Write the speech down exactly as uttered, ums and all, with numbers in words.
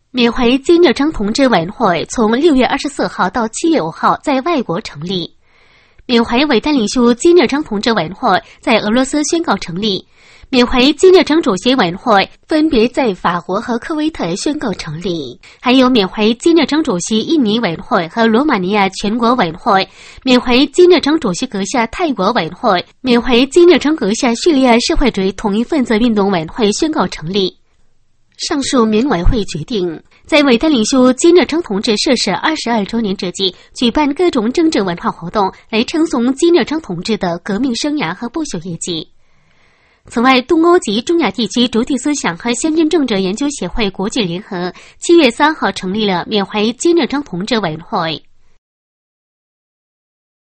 缅怀金日成同志委员会从六月二十四号到七月五号在外国成立。缅怀伟大领袖金日成同志委员会在俄罗斯宣告成立。缅怀金日成主席委员会分别在法国和科威特宣告成立，还有缅怀金日成主席印尼委员会和罗马尼亚全国委员会，缅怀金日成主席阁下泰国委员会，缅怀金日成阁下叙利亚社会主义统一分子运动委员会宣告成立。上述缅委会决定，在伟大领袖金日成同志逝世二十二周年之际，举办各种政治文化活动，来称颂金日成同志的革命生涯和不朽业绩。此外，东欧及中亚地区主体思想和先进政治研究协会国际联合七月三号成立了缅怀金日成同志委员会。